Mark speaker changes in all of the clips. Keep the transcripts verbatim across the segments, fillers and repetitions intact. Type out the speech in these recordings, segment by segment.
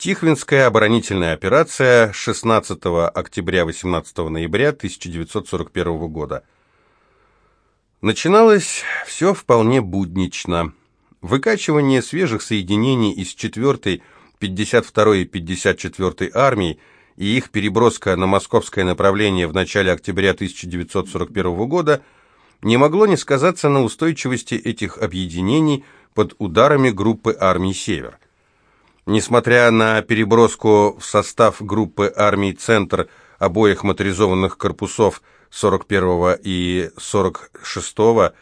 Speaker 1: Тихвинская оборонительная операция шестнадцатого октября — восемнадцатого ноября тысяча девятьсот сорок первого года. Начиналось все вполне буднично. Выкачивание свежих соединений из четвёртой, пятьдесят второй и пятьдесят четвёртой армий и их переброска на московское направление в начале октября тысяча девятьсот сорок первого года не могло не сказаться на устойчивости этих объединений под ударами группы армий «Север». Несмотря на переброску в состав группы армий «Центр» обоих моторизованных корпусов сорок первого и сорок шестого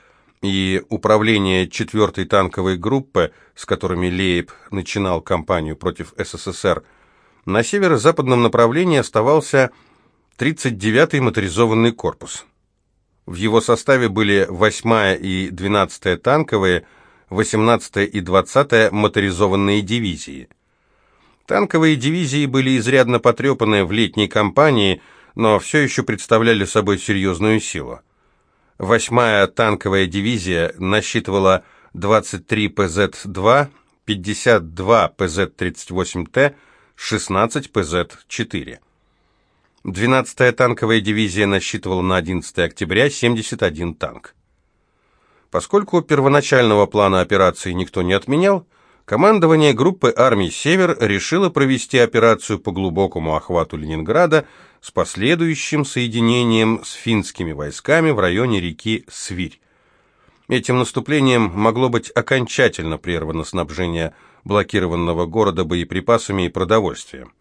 Speaker 1: и управление четвёртой танковой группы, с которыми Лейб начинал кампанию против СССР, на северо-западном направлении оставался тридцать девятый моторизованный корпус. В его составе были восьмая и двенадцатая танковые, восемнадцатая и двадцатая моторизованные дивизии. Танковые дивизии были изрядно потрепаны в летней кампании, но все еще представляли собой серьезную силу. Восьмая танковая дивизия насчитывала двадцать три пэ зэт два, пятьдесят два пэ зэт тридцать восемь тэ, шестнадцать пэ зэт четыре. двенадцатая танковая дивизия насчитывала на одиннадцатое октября семьдесят один танк. Поскольку первоначального плана операции никто не отменял, командование группы армий «Север» решило провести операцию по глубокому охвату Ленинграда с последующим соединением с финскими войсками в районе реки Свирь. Этим наступлением могло быть окончательно прервано снабжение блокированного города боеприпасами и продовольствием.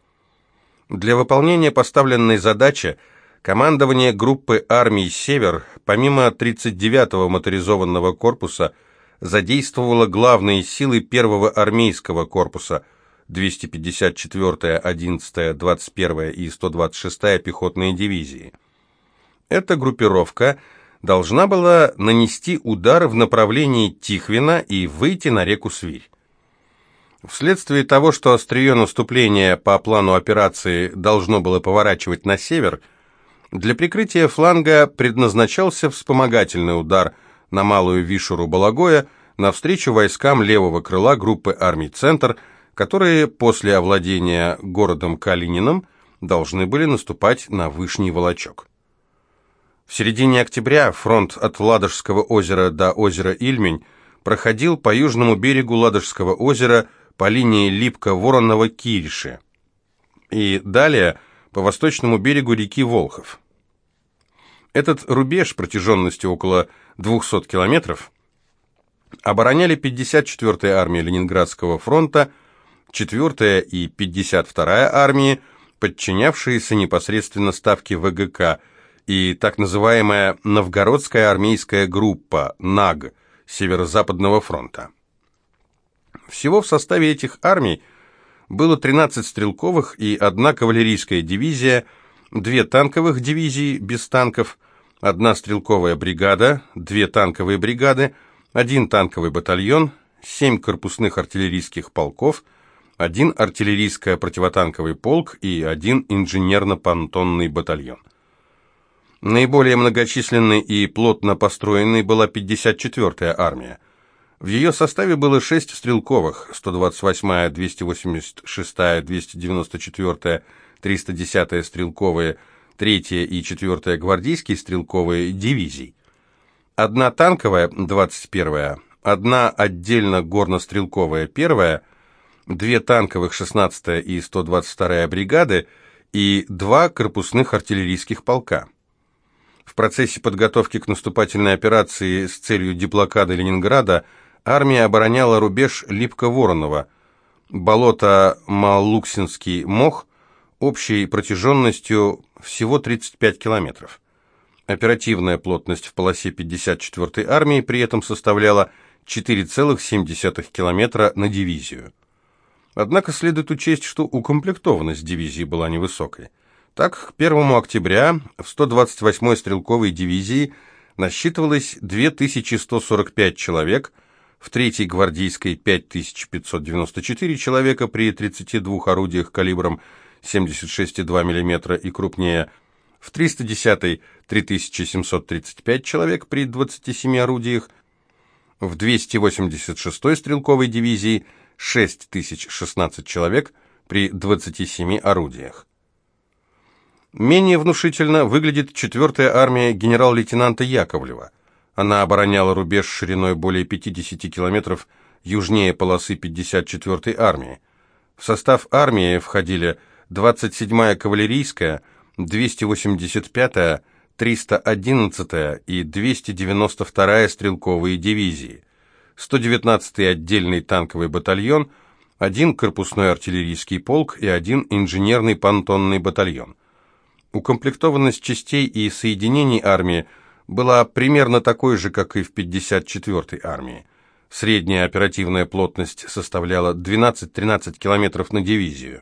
Speaker 1: Для выполнения поставленной задачи командование группы армий «Север» помимо тридцать девятого моторизованного корпуса задействовало главные силы первого армейского корпуса двести пятьдесят четвёртая, одиннадцатая, двадцать первая и сто двадцать шестая пехотные дивизии. Эта группировка должна была нанести удар в направлении Тихвина и выйти на реку Свирь. Вследствие того, что острие наступления по плану операции должно было поворачивать на север, для прикрытия фланга предназначался вспомогательный удар на Малую Вишеру-Балагоя навстречу войскам левого крыла группы армий «Центр», которые после овладения городом Калининым должны были наступать на Вышний Волочок. В середине октября фронт от Ладожского озера до озера Ильмень проходил по южному берегу Ладожского озера по линии Липко-Воронова-Кириши и далее по восточному берегу реки Волхов. Этот рубеж протяженностью около двухсот километров обороняли пятьдесят четвёртая армия Ленинградского фронта, четвёртая и пятьдесят вторая армии, подчинявшиеся непосредственно ставке вэ гэ ка, и так называемая Новгородская армейская группа НАГ Северо-Западного фронта. Всего в составе этих армий было тринадцать стрелковых и одна кавалерийская дивизия, две танковых дивизии без танков, одна стрелковая бригада, две танковые бригады, один танковый батальон, семь корпусных артиллерийских полков, один артиллерийско-противотанковый полк и один инженерно-понтонный батальон. Наиболее многочисленной и плотно построенной была пятьдесят четвёртая армия. В ее составе было шесть стрелковых, сто двадцать восьмая, двести восемьдесят шестая, двести девяносто четвёртая, триста десятая стрелковые, третья и четвёртая гвардейские стрелковые дивизий. Одна танковая, двадцать первая, одна отдельно горнострелковая, первая, две танковых, шестнадцатая и сто двадцать вторая бригады и два корпусных артиллерийских полка. В процессе подготовки к наступательной операции с целью деблокады Ленинграда армия обороняла рубеж Липко-Воронова, болото Малуксинский мох, общей протяженностью всего тридцать пять километров. Оперативная плотность в полосе пятьдесят четвёртой армии при этом составляла четыре целых семь десятых километра на дивизию. Однако следует учесть, что укомплектованность дивизии была невысокой. Так, к первому октября в сто двадцать восьмой стрелковой дивизии насчитывалось две тысячи сто сорок пять человек, в третьей гвардейской пять тысяч пятьсот девяносто четыре человека при тридцати двух орудиях калибром семьдесят шесть и два миллиметра и крупнее, в триста десятой три тысячи семьсот тридцать пять человек при двадцати семи орудиях, в двести восемьдесят шестой стрелковой дивизии шесть тысяч шестнадцать человек при двадцати семи орудиях. Менее внушительно выглядит четвёртая армия генерал-лейтенанта Яковлева. Она обороняла рубеж шириной более пятидесяти километров южнее полосы пятьдесят четвёртой армии. В состав армии входили двадцать седьмая кавалерийская, двести восемьдесят пятая, триста одиннадцатая и двести девяносто вторая стрелковые дивизии, сто девятнадцатый отдельный танковый батальон, один корпусной артиллерийский полк и один инженерный понтонный батальон. Укомплектованность частей и соединений армии была примерно такой же, как и в пятьдесят четвёртой армии. Средняя оперативная плотность составляла двенадцать-тринадцать километров на дивизию.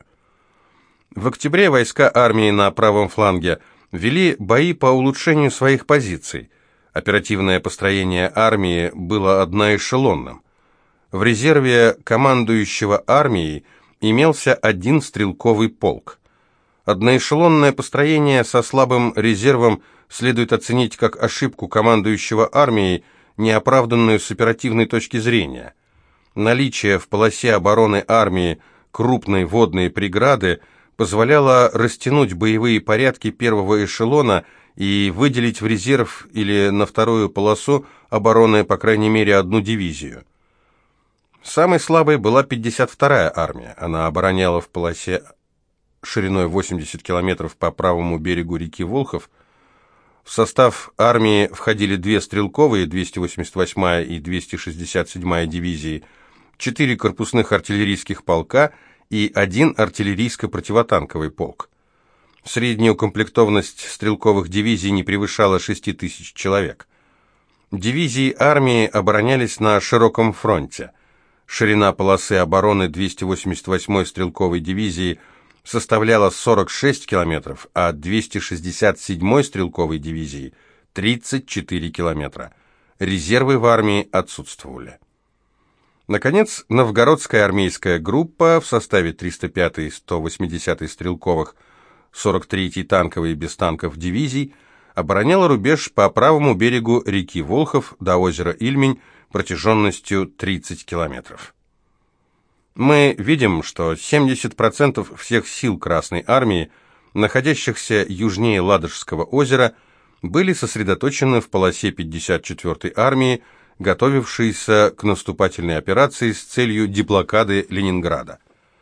Speaker 1: В октябре войска армии на правом фланге вели бои по улучшению своих позиций. Оперативное построение армии было одноэшелонным. В резерве командующего армией имелся один стрелковый полк. Одноэшелонное построение со слабым резервом следует оценить как ошибку командующего армией, неоправданную с оперативной точки зрения. Наличие в полосе обороны армии крупной водной преграды позволяло растянуть боевые порядки первого эшелона и выделить в резерв или на вторую полосу обороны по крайней мере одну дивизию. Самой слабой была пятьдесят вторая армия. Она обороняла в полосе шириной восемьдесят километров по правому берегу реки Волхов. В состав армии входили две стрелковые, двести восемьдесят восьмая и двести шестьдесят седьмая дивизии, четыре корпусных артиллерийских полка и один артиллерийско-противотанковый полк. Средняя укомплектованность стрелковых дивизий не превышала шести тысяч человек. Дивизии армии оборонялись на широком фронте. Ширина полосы обороны двести восемьдесят восьмой стрелковой дивизии составляла сорок шесть километров, а двести шестьдесят седьмой стрелковой дивизии – тридцать четыре километра. Резервы в армии отсутствовали. Наконец, новгородская армейская группа в составе триста пятой и сто восьмидесятой стрелковых, сорок третьей танковой без танков дивизий обороняла рубеж по правому берегу реки Волхов до озера Ильмень протяженностью тридцать километров. Мы видим, что семьдесят процентов всех сил Красной Армии, находящихся южнее Ладожского озера, были сосредоточены в полосе пятьдесят четвёртой армии, готовившейся к наступательной операции с целью деблокады Ленинграда.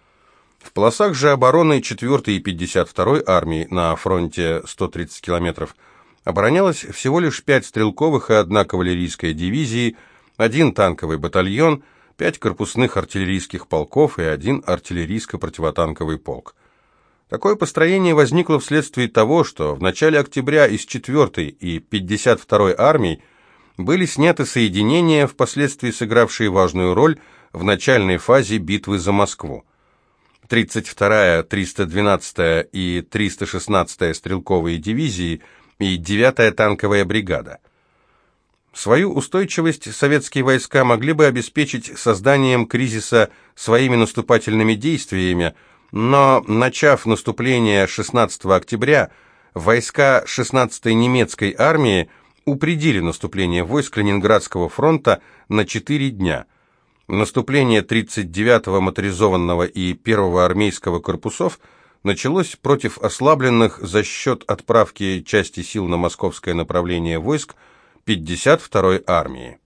Speaker 1: В полосах же обороны четвёртой и пятьдесят второй армии на фронте сто тридцать километров оборонялось всего лишь пять стрелковых и одна кавалерийская дивизии, один танковый батальон, пять корпусных артиллерийских полков и один артиллерийско-противотанковый полк. Такое построение возникло вследствие того, что в начале октября из четвёртой и пятьдесят второй армий были сняты соединения, впоследствии сыгравшие важную роль в начальной фазе битвы за Москву. тридцать вторая, триста двенадцатая и триста шестнадцатая стрелковые дивизии и девятая танковая бригада. Свою устойчивость советские войска могли бы обеспечить созданием кризиса своими наступательными действиями, но, начав наступление шестнадцатого октября, войска шестнадцатой немецкой армии упредили наступление войск Ленинградского фронта на четыре дня. Наступление тридцать девятого моторизованного и первого армейского корпусов началось против ослабленных за счет отправки части сил на московское направление войск пятьдесят второй армии.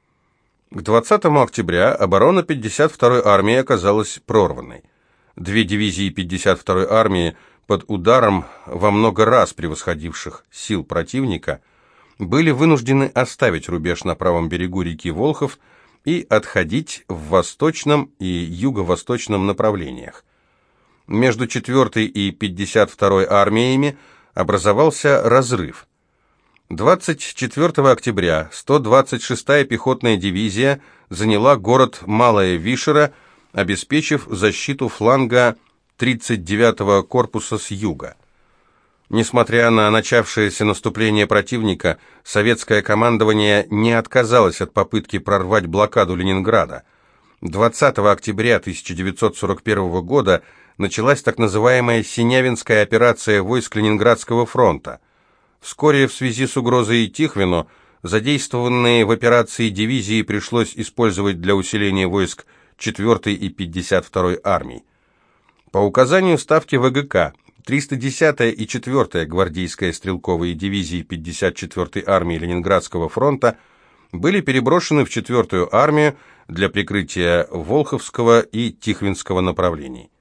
Speaker 1: К двадцатому октября оборона пятьдесят второй армии оказалась прорванной. Две дивизии пятьдесят второй армии под ударом во много раз превосходивших сил противника были вынуждены оставить рубеж на правом берегу реки Волхов и отходить в восточном и юго-восточном направлениях. Между четвёртой и пятьдесят второй армиями образовался разрыв. двадцать четвёртого октября сто двадцать шестая пехотная дивизия заняла город Малая Вишера, обеспечив защиту фланга тридцать девятого корпуса с юга. Несмотря на начавшееся наступление противника, советское командование не отказалось от попытки прорвать блокаду Ленинграда. двадцатого октября тысяча девятьсот сорок первого года началась так называемая Синявинская операция войск Ленинградского фронта. Вскоре в связи с угрозой Тихвину задействованные в операции дивизии пришлось использовать для усиления войск четвёртой и пятьдесят второй армий. По указанию ставки ВГК, триста десятая и четвёртая гвардейская стрелковые дивизии пятьдесят четвёртой армии Ленинградского фронта были переброшены в четвёртую армию для прикрытия Волховского и Тихвинского направлений.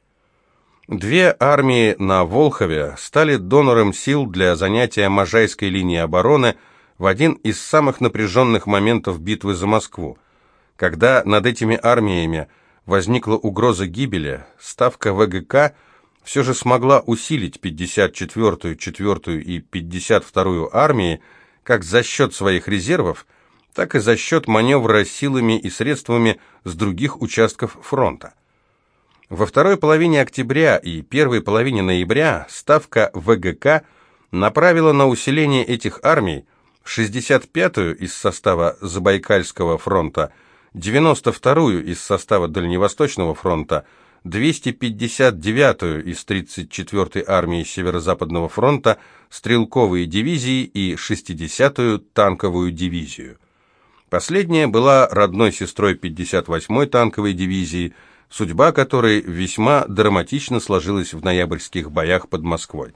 Speaker 1: Две армии на Волхове стали донором сил для занятия Можайской линии обороны в один из самых напряженных моментов битвы за Москву. Когда над этими армиями возникла угроза гибели, ставка ВГК все же смогла усилить пятьдесят четвёртую, четвёртую и пятьдесят вторую армии как за счет своих резервов, так и за счет маневра силами и средствами с других участков фронта. Во второй половине октября и первой половине ноября ставка ВГК направила на усиление этих армий шестьдесят пятую из состава Забайкальского фронта, девяносто вторую из состава Дальневосточного фронта, двести пятьдесят девятую из тридцать четвёртой армии Северо-Западного фронта, стрелковые дивизии и шестидесятую танковую дивизию. Последняя была родной сестрой пятьдесят восьмой танковой дивизии, судьба которой весьма драматично сложилась в ноябрьских боях под Москвой.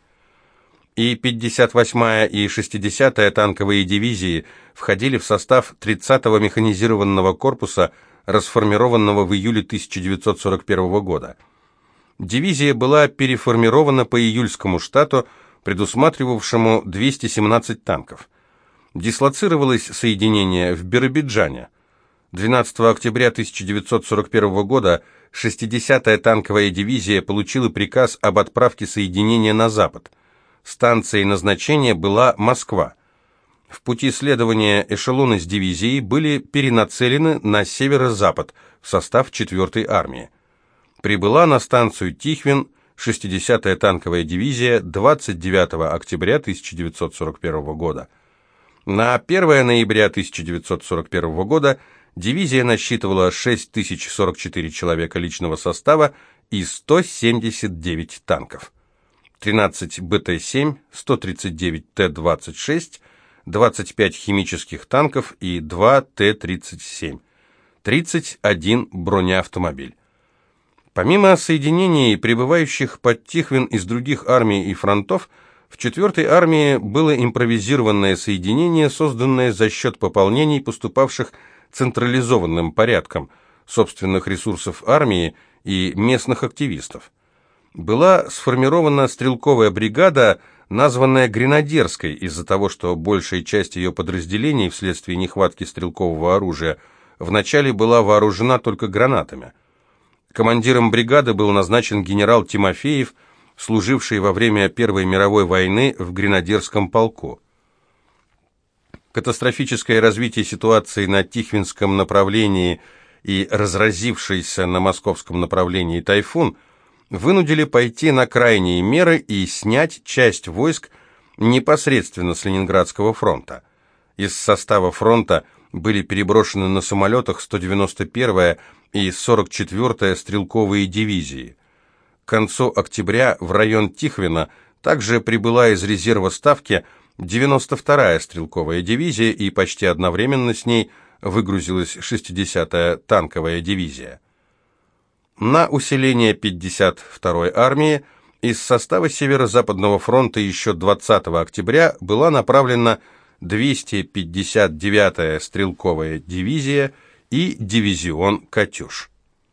Speaker 1: И пятьдесят восьмая и шестидесятая танковые дивизии входили в состав тридцатого механизированного корпуса, расформированного в июле тысяча девятьсот сорок первого года. Дивизия была переформирована по июльскому штату, предусматривавшему двести семнадцать танков. Дислоцировалось соединение в Биробиджане. двенадцатого октября тысяча девятьсот сорок первого года шестидесятая танковая дивизия получила приказ об отправке соединения на запад. Станцией назначения была Москва. В пути следования эшелоны с дивизией были перенацелены на северо-запад в состав четвёртой армии. Прибыла на станцию Тихвин шестидесятая танковая дивизия двадцать девятого октября тысяча девятьсот сорок первого года. На первое ноября тысяча девятьсот сорок первого года дивизия насчитывала шесть тысяч сорок четыре человека личного состава и сто семьдесят девять танков. тринадцать бэ тэ семь, сто тридцать девять тэ двадцать шесть, двадцать пять химических танков и два тэ тридцать семь, тридцать один бронеавтомобиль. Помимо соединений, прибывающих под Тихвин из других армий и фронтов, в четвёртой армии было импровизированное соединение, созданное за счет пополнений, поступавших централизованным порядком, собственных ресурсов армии и местных активистов. Была сформирована стрелковая бригада, названная Гренадерской, из-за того, что большая часть ее подразделений вследствие нехватки стрелкового оружия вначале была вооружена только гранатами. Командиром бригады был назначен генерал Тимофеев, служивший во время Первой мировой войны в Гренадерском полку. Катастрофическое развитие ситуации на Тихвинском направлении и разразившийся на московском направлении тайфун вынудили пойти на крайние меры и снять часть войск непосредственно с Ленинградского фронта. Из состава фронта были переброшены на самолетах сто девяносто первая и сорок четвёртая стрелковые дивизии. К концу октября в район Тихвина также прибыла из резерва ставки девяносто вторая стрелковая дивизия и почти одновременно с ней выгрузилась шестидесятая танковая дивизия. На усиление пятьдесят второй армии из состава Северо-Западного фронта еще двадцатого октября была направлена двести пятьдесят девятая стрелковая дивизия и дивизион «Катюш».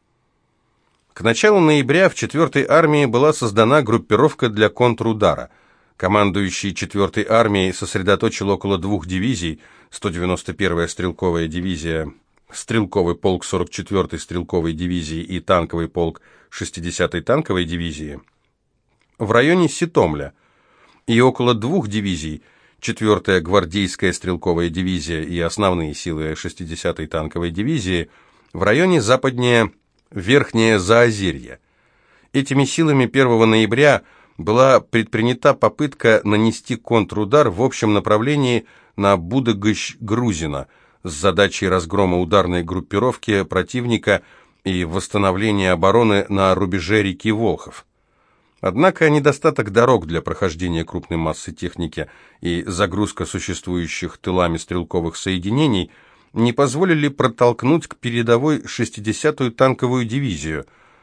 Speaker 1: К началу ноября в четвёртой армии была создана группировка для контрудара. Командующий четвёртой армией сосредоточил около двух дивизий, сто девяносто первая стрелковая дивизия, стрелковый полк сорок четвёртой стрелковой дивизии и танковый полк шестидесятой танковой дивизии в районе Ситомля, и около двух дивизий, четвёртая гвардейская стрелковая дивизия и основные силы шестидесятой танковой дивизии в районе западнее Верхнее Заозерье. Этими силами первого ноября была предпринята попытка нанести контрудар в общем направлении на Будагощ-Грузино с задачей разгрома ударной группировки противника и восстановления обороны на рубеже реки Волхов. Однако недостаток дорог для прохождения крупной массы техники и загрузка существующих тылами стрелковых соединений не позволили протолкнуть к передовой шестидесятую танковую дивизию,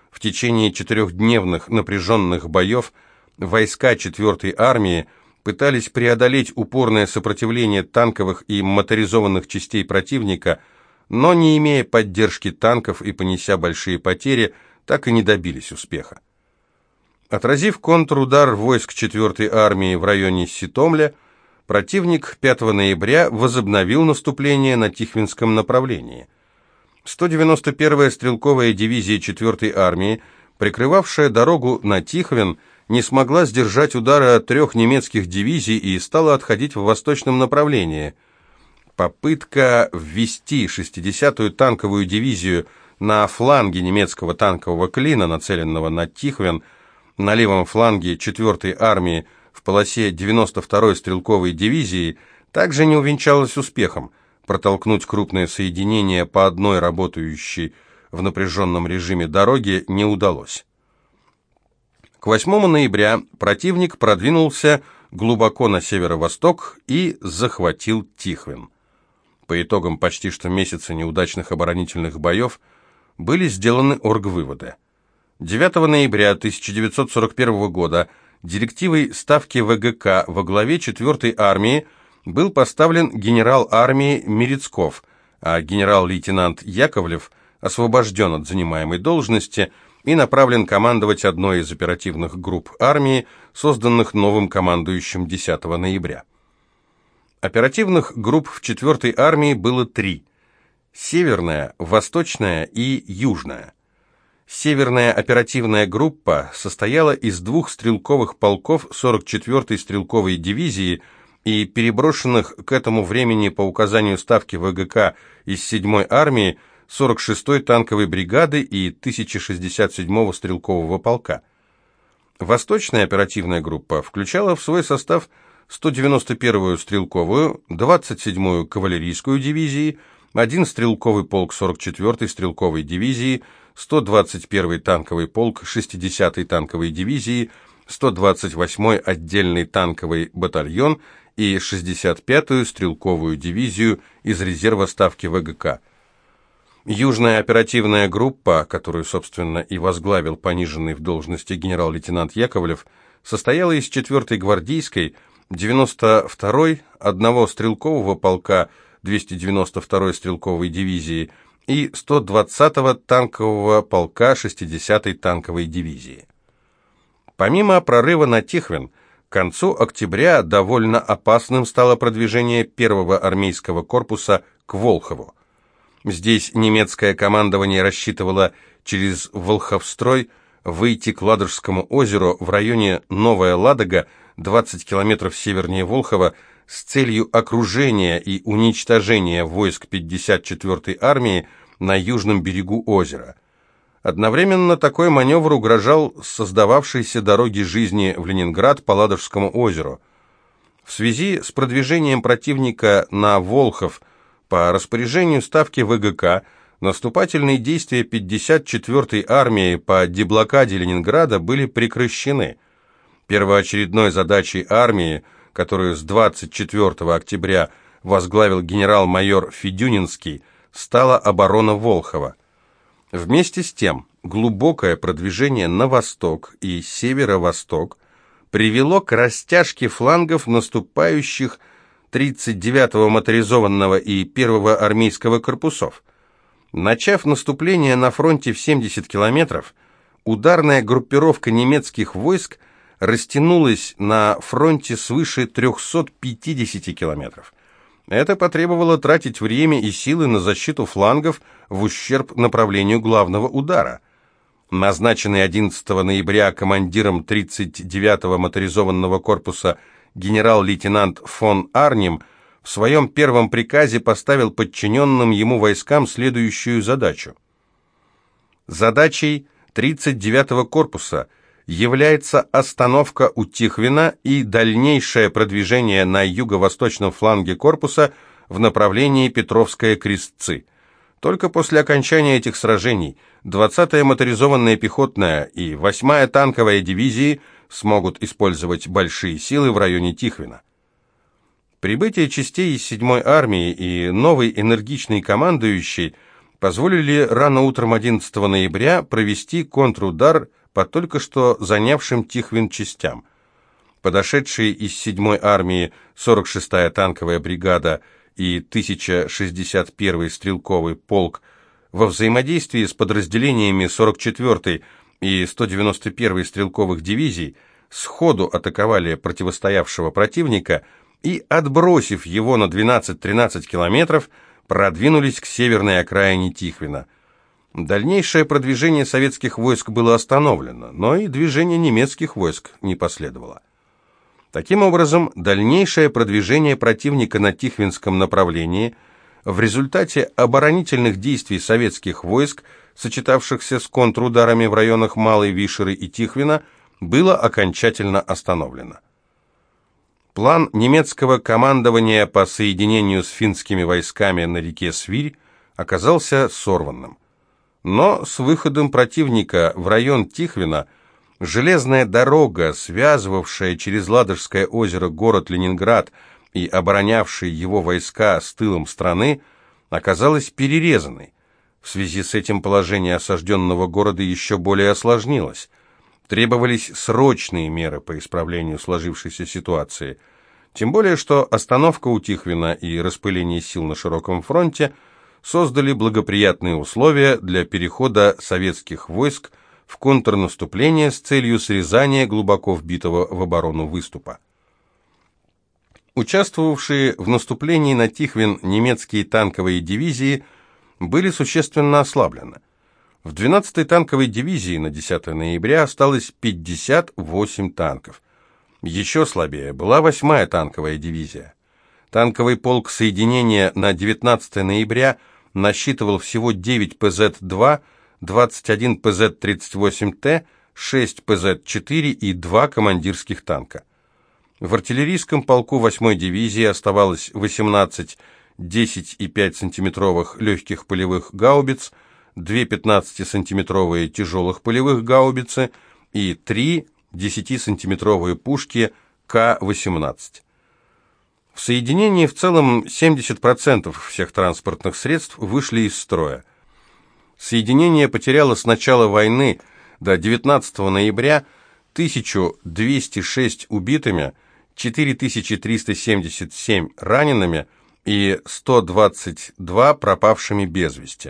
Speaker 1: В течение четырехдневных напряженных боев войска четвёртой армии пытались преодолеть упорное сопротивление танковых и моторизованных частей противника, но, не имея поддержки танков и понеся большие потери, так и не добились успеха. Отразив контрудар войск четвёртой армии в районе Ситомля, противник пятого ноября возобновил наступление на Тихвинском направлении. сто девяносто первая стрелковая дивизия четвёртой армии, прикрывавшая дорогу на Тихвин, не смогла сдержать удара трех немецких дивизий и стала отходить в восточном направлении. Попытка ввести шестидесятую танковую дивизию на фланге немецкого танкового клина, нацеленного на Тихвин, на левом фланге четвёртой армии в полосе девяносто второй стрелковой дивизии, также не увенчалась успехом. Протолкнуть крупное соединение по одной работающей в напряженном режиме дороге не удалось. К восьмому ноября противник продвинулся глубоко на северо-восток и захватил Тихвин. По итогам почти что месяца неудачных оборонительных боев были сделаны оргвыводы. девятого ноября тысяча девятьсот сорок первого года директивой Ставки ВГК во главе четвёртой армии был поставлен генерал армии Мерецков, а генерал-лейтенант Яковлев освобожден от занимаемой должности и направлен командовать одной из оперативных групп армии, созданных новым командующим десятого ноября. Оперативных групп в четвёртой армии было три – северная, восточная и южная. Северная оперативная группа состояла из двух стрелковых полков сорок четвёртой стрелковой дивизии и переброшенных к этому времени по указанию Ставки ВГК из седьмой армии сорок шестой танковой бригады и тысяча шестьдесят седьмого стрелкового полка. Восточная оперативная группа включала в свой состав сто девяносто первую стрелковую, двадцать седьмую кавалерийскую дивизии, один стрелковый полк сорок четвёртой стрелковой дивизии, сто двадцать первый танковый полк шестидесятой танковой дивизии, сто двадцать восьмой отдельный танковый батальон и шестьдесят пятую стрелковую дивизию из резерва Ставки ВГК. Южная оперативная группа, которую, собственно, и возглавил пониженный в должности генерал-лейтенант Яковлев, состояла из четвёртой гвардейской, девяносто второй, одного стрелкового полка двухсот девяносто второй стрелковой дивизии и сто двадцатого танкового полка шестидесятой танковой дивизии. Помимо прорыва на Тихвин, к концу октября довольно опасным стало продвижение первого армейского корпуса к Волхову. Здесь немецкое командование рассчитывало через Волховстрой выйти к Ладожскому озеру в районе Новая Ладога, двадцать километров севернее Волхова, с целью окружения и уничтожения войск пятьдесят четвёртой армии на южном берегу озера. Одновременно такой маневр угрожал создававшейся дороге жизни в Ленинград по Ладожскому озеру. В связи с продвижением противника на Волхов по распоряжению Ставки ВГК наступательные действия пятьдесят четвёртой армии по деблокаде Ленинграда были прекращены. Первоочередной задачей армии, которую с двадцать четвёртого октября возглавил генерал-майор Федюнинский, стала оборона Волхова. Вместе с тем, глубокое продвижение на восток и северо-восток привело к растяжке флангов наступающих тридцать девятого моторизованного и первого армейского корпусов. Начав наступление на фронте в семьдесят километров, ударная группировка немецких войск растянулась на фронте свыше трёхсот пятидесяти километров. Это потребовало тратить время и силы на защиту флангов в ущерб направлению главного удара. Назначенный одиннадцатого ноября командиром тридцать девятого моторизованного корпуса генерал-лейтенант фон Арнем в своем первом приказе поставил подчиненным ему войскам следующую задачу. Задачей тридцать девятого корпуса является остановка у Тихвина и дальнейшее продвижение на юго-восточном фланге корпуса в направлении Петровская-Крестцы. Только после окончания этих сражений двадцатая моторизованная пехотная и восьмая танковая дивизии смогут использовать большие силы в районе Тихвина. Прибытие частей из седьмой армии и новый энергичный командующий позволили рано утром одиннадцатого ноября провести контрудар по только что занявшим Тихвин частям. Подошедшие из седьмой армии сорок шестая танковая бригада и тысяча шестьдесят первый стрелковый полк во взаимодействии с подразделениями сорок четвёртой и сто девяносто первой стрелковых дивизий сходу атаковали противостоявшего противника и, отбросив его на двенадцать-тринадцать километров, продвинулись к северной окраине Тихвина. Дальнейшее продвижение советских войск было остановлено, но и движение немецких войск не последовало. Таким образом, дальнейшее продвижение противника на Тихвинском направлении в результате оборонительных действий советских войск, сочетавшихся с контрударами в районах Малой Вишеры и Тихвина, было окончательно остановлено. План немецкого командования по соединению с финскими войсками на реке Свирь оказался сорванным. Но с выходом противника в район Тихвина железная дорога, связывавшая через Ладожское озеро город Ленинград и оборонявшая его войска с тылом страны, оказалась перерезанной. В связи с этим положение осажденного города еще более осложнилось. Требовались срочные меры по исправлению сложившейся ситуации. Тем более, что остановка у Тихвина и распыление сил на широком фронте создали благоприятные условия для перехода советских войск в контрнаступление с целью срезания глубоко вбитого в оборону выступа. Участвовавшие в наступлении на Тихвин немецкие танковые дивизии были существенно ослаблены. В двенадцатой танковой дивизии на десятое ноября осталось пятьдесят восемь танков. Еще слабее была восьмая танковая дивизия. Танковый полк соединения на девятнадцатое ноября насчитывал всего девять пэ зэт два, двадцать один пэ зэт тридцать восемь тэ, шесть пэ зэт четыре и два командирских танка. В артиллерийском полку восьмой дивизии оставалось восемнадцать десять и пять сантиметровых легких полевых гаубиц, две пятнадцатисантиметровые тяжелых полевых гаубицы и три десятисантиметровые пушки ка восемнадцать. В соединении в целом семьдесят процентов всех транспортных средств вышли из строя. Соединение потеряло с начала войны до девятнадцатого ноября тысячу двести шесть убитыми, четыре тысячи триста семьдесят семь ранеными и сто двадцать два пропавшими без вести.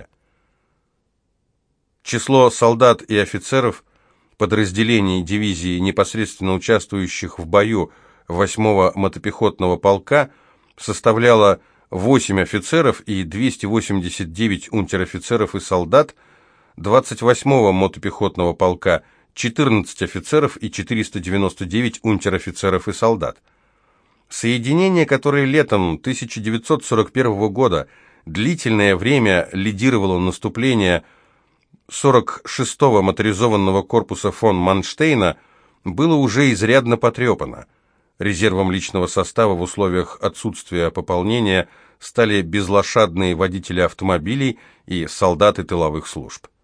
Speaker 1: Число солдат и офицеров подразделений дивизии, непосредственно участвующих в бою восьмого мотопехотного полка, составляло восемь офицеров и двести восемьдесят девять унтер-офицеров и солдат, двадцать восьмого мотопехотного полка четырнадцать офицеров и четыреста девяносто девять унтер-офицеров и солдат. Соединение, которое летом тысяча девятьсот сорок первого года длительное время лидировало наступление сорок шестого моторизованного корпуса фон Манштейна, было уже изрядно потрепано. Резервом личного состава в условиях отсутствия пополнения стали безлошадные водители автомобилей и солдаты тыловых служб.